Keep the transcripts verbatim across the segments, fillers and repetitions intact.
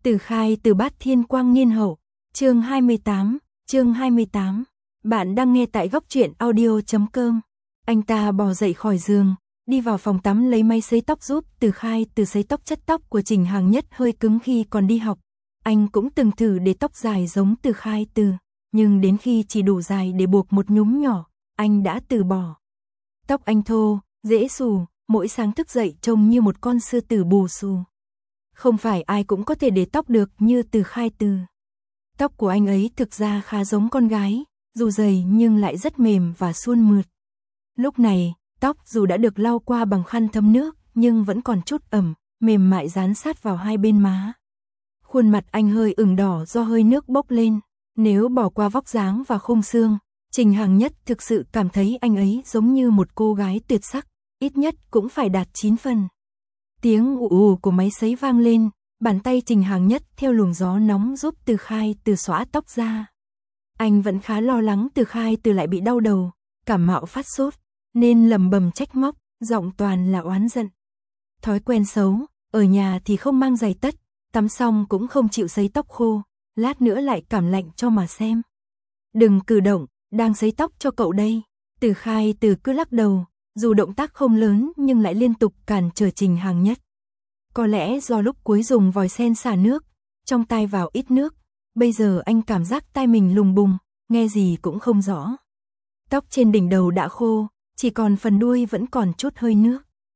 Từ Khai từ Bát Thiên Quang Niên Hậu, chương hai mươi tám, chương hai mươi tám. Bạn đang nghe tại góc truyện audio chấm com. Anh ta bò dậy khỏi giường, đi vào phòng tắm lấy máy sấy tóc giúp Từ Khai từ sấy tóc. Chất tóc của Trình Hàng Nhất hơi cứng khi còn đi học. Anh cũng từng thử để tóc dài giống Từ Khai từ, nhưng đến khi chỉ đủ dài để buộc một nhúm nhỏ, anh đã từ bỏ. Tóc anh thô, dễ xù, mỗi sáng thức dậy trông như một con sư tử bù xù. Không phải ai cũng có thể để tóc được như Từ Khai từ. Tóc của anh ấy thực ra khá giống con gái, dù dày nhưng lại rất mềm và suôn mượt. Lúc này, tóc dù đã được lau qua bằng khăn thấm nước, nhưng vẫn còn chút ẩm, mềm mại dán sát vào hai bên má. Khuôn mặt anh hơi ửng đỏ do hơi nước bốc lên. Nếu bỏ qua vóc dáng và khung xương, Trình Hàng Nhất thực sự cảm thấy anh ấy giống như một cô gái tuyệt sắc, ít nhất cũng phải đạt chín phần. Tiếng ù ù của máy sấy vang lên, bàn tay Trình Hàng Nhất theo luồng gió nóng giúp Từ Khai từ xõa tóc ra. Anh vẫn khá lo lắng Từ Khai từ lại bị đau đầu, cảm mạo phát sốt, nên lẩm bẩm trách móc, giọng toàn là oán giận. Thói quen xấu, ở nhà thì không mang giày tất, tắm xong cũng không chịu sấy tóc khô, lát nữa lại cảm lạnh cho mà xem. Đừng cử động, đang sấy tóc cho cậu đây. Từ Khai từ cứ lắc đầu, dù động tác không lớn nhưng lại liên tục cản trở Trình Hàng Nhất. Có lẽ do lúc cuối dùng vòi sen xả nước, trong tai vào ít nước, bây giờ anh cảm giác tai mình lùng bùng, nghe gì cũng không rõ. Tóc trên đỉnh đầu đã khô, chỉ còn phần đuôi vẫn còn chút hơi nước.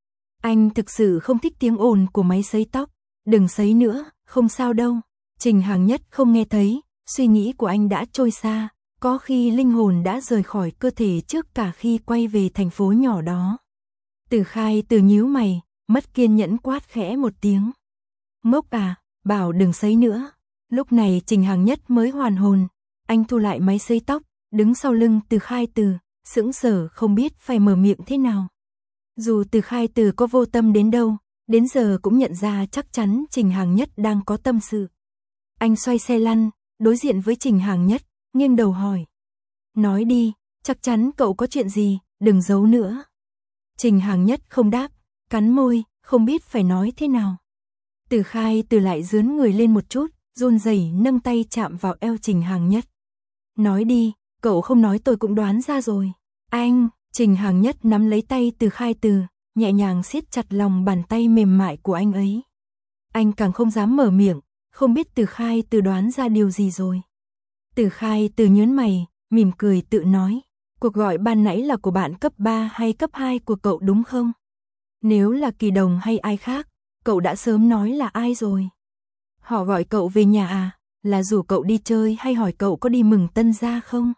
Anh thực sự không thích tiếng ồn của máy sấy tóc, đừng sấy nữa, không sao đâu. Trình Hàng Nhất không nghe thấy, suy nghĩ của anh đã trôi xa, có khi linh hồn đã rời khỏi cơ thể trước cả khi quay về thành phố nhỏ đó. Từ Khai từ nhíu mày, mất kiên nhẫn quát khẽ một tiếng. Ngốc à, bảo đừng sấy nữa. Lúc này Trình Hàng Nhất mới hoàn hồn, anh thu lại máy sấy tóc, đứng sau lưng Từ Khai từ, sững sờ không biết phải mở miệng thế nào. Dù Từ Khai từ có vô tâm đến đâu, đến giờ cũng nhận ra chắc chắn Trình Hàng Nhất đang có tâm sự. Anh xoay xe lăn, đối diện với Trình Hàng Nhất, nghiêng đầu hỏi. Nói đi, chắc chắn cậu có chuyện gì, đừng giấu nữa. Trình Hàng Nhất không đáp, cắn môi, không biết phải nói thế nào. Từ Khai từ lại dướn người lên một chút, run rẩy nâng tay chạm vào eo Trình Hàng Nhất. Nói đi, cậu không nói tôi cũng đoán ra rồi. Anh, Trình Hàng Nhất nắm lấy tay Từ Khai từ, nhẹ nhàng siết chặt lòng bàn tay mềm mại của anh ấy. Anh càng không dám mở miệng, không biết Từ Khai từ đoán ra điều gì rồi. Từ Khai từ nhớn mày, mỉm cười tự nói. Cuộc gọi ban nãy là của bạn cấp ba hay cấp hai của cậu đúng không? Nếu là Kỳ Đồng hay ai khác, cậu đã sớm nói là ai rồi. Họ gọi cậu về nhà à? Là rủ cậu đi chơi hay hỏi cậu có đi mừng tân gia không?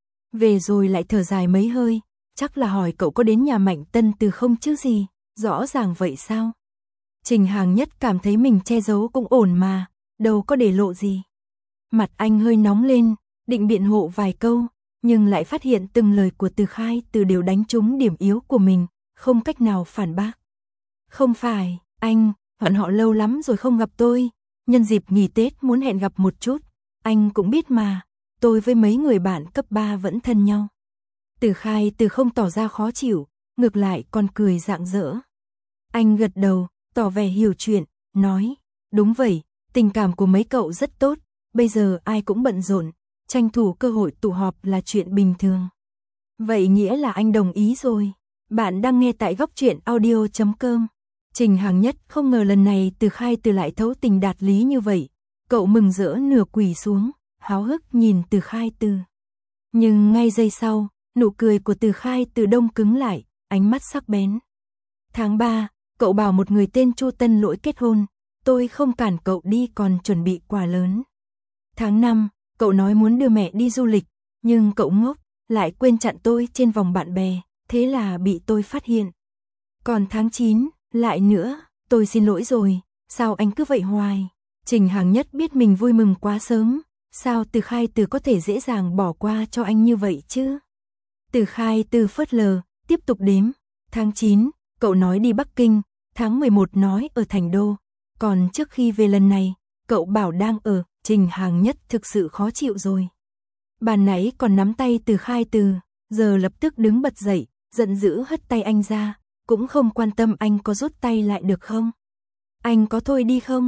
Về rồi lại thở dài mấy hơi, chắc là hỏi cậu có đến nhà Mạnh Tân Từ không chứ gì, rõ ràng vậy sao? Trình Hàng Nhất cảm thấy mình che giấu cũng ổn mà, đâu có để lộ gì. Mặt anh hơi nóng lên, định biện hộ vài câu, nhưng lại phát hiện từng lời của Từ Khai từ đều đánh trúng điểm yếu của mình, không cách nào phản bác. Không phải, anh, bọn họ lâu lắm rồi không gặp tôi, nhân dịp nghỉ Tết muốn hẹn gặp một chút, anh cũng biết mà, tôi với mấy người bạn cấp ba vẫn thân nhau. Từ Khai từ không tỏ ra khó chịu, ngược lại còn cười rạng rỡ. Anh gật đầu, tỏ vẻ hiểu chuyện, nói, đúng vậy, tình cảm của mấy cậu rất tốt, bây giờ ai cũng bận rộn, tranh thủ cơ hội tụ họp là chuyện bình thường. Vậy nghĩa là anh đồng ý rồi. Bạn đang nghe tại góc truyện audio chấm com. Trình Hàng Nhất không ngờ lần này Từ Khai từ lại thấu tình đạt lý như vậy. Cậu mừng rỡ nửa quỳ xuống, háo hức nhìn Từ Khai từ. Nhưng ngay giây sau, nụ cười của Từ Khai từ đông cứng lại, ánh mắt sắc bén. Tháng ba, cậu bảo một người tên Chu Tân Lỗi kết hôn, tôi không cản cậu đi còn chuẩn bị quà lớn. Tháng năm, cậu nói muốn đưa mẹ đi du lịch, nhưng cậu ngốc, lại quên chặn tôi trên vòng bạn bè, thế là bị tôi phát hiện. Còn tháng chín, lại nữa, tôi xin lỗi rồi, sao anh cứ vậy hoài? Trình Hàng Nhất biết mình vui mừng quá sớm, sao Từ Khai từ có thể dễ dàng bỏ qua cho anh như vậy chứ? Từ Khai từ phớt lờ, tiếp tục đếm. Tháng chín, cậu nói đi Bắc Kinh, tháng mười một nói ở Thành Đô, còn trước khi về lần này, cậu bảo đang ở. Trình Hàng Nhất thực sự khó chịu rồi. Bàn nãy còn nắm tay Từ Khai từ, giờ lập tức đứng bật dậy, giận dữ hất tay anh ra, cũng không quan tâm anh có rút tay lại được không. Anh có thôi đi không?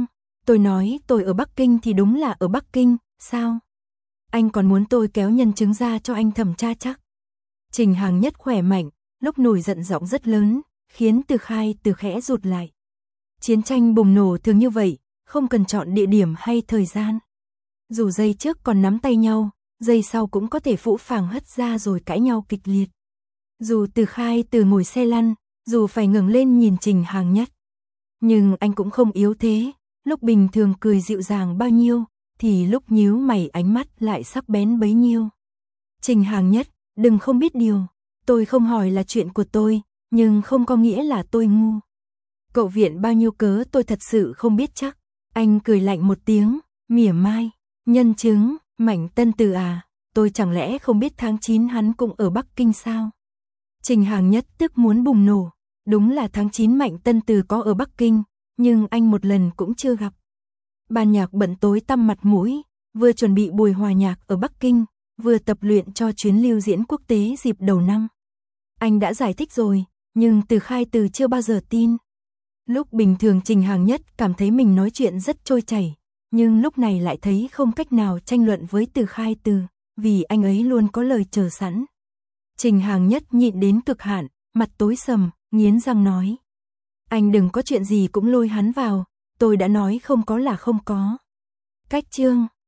Tôi nói tôi ở Bắc Kinh thì đúng là ở Bắc Kinh, sao? Anh còn muốn tôi kéo nhân chứng ra cho anh thẩm tra chắc? Trình Hàng Nhất khỏe mạnh, lúc nổi giận giọng rất lớn, khiến Từ Khai Từ khẽ rụt lại. Chiến tranh bùng nổ thường như vậy, không cần chọn địa điểm hay thời gian. Dù giây trước còn nắm tay nhau, giây sau cũng có thể phũ phàng hất ra rồi cãi nhau kịch liệt. Dù Từ Khai Từ ngồi xe lăn, dù phải ngẩng lên nhìn Trình Hàng Nhất. Nhưng anh cũng không yếu thế, lúc bình thường cười dịu dàng bao nhiêu, thì lúc nhíu mày ánh mắt lại sắc bén bấy nhiêu. Trình Hàng Nhất, đừng không biết điều, tôi không hỏi là chuyện của tôi, nhưng không có nghĩa là tôi ngu. Cậu viện bao nhiêu cớ tôi thật sự không biết chắc. Anh cười lạnh một tiếng, mỉa mai, nhân chứng, Mạnh Tân Từ à, tôi chẳng lẽ không biết tháng chín hắn cũng ở Bắc Kinh sao? Trình Hàng Nhất tức muốn bùng nổ, đúng là tháng chín Mạnh Tân Từ có ở Bắc Kinh, nhưng anh một lần cũng chưa gặp. Ban nhạc bận tối tăm mặt mũi, vừa chuẩn bị buổi hòa nhạc ở Bắc Kinh, vừa tập luyện cho chuyến lưu diễn quốc tế dịp đầu năm. Anh đã giải thích rồi, nhưng Từ Khai Từ chưa bao giờ tin. Lúc bình thường Trình Hàng Nhất cảm thấy mình nói chuyện rất trôi chảy, nhưng lúc này lại thấy không cách nào tranh luận với Từ Khai Từ, vì anh ấy luôn có lời chờ sẵn. Trình Hàng Nhất nhịn đến cực hạn, mặt tối sầm, nghiến răng nói. Anh đừng có chuyện gì cũng lôi hắn vào, tôi đã nói không có là không có. Cách chương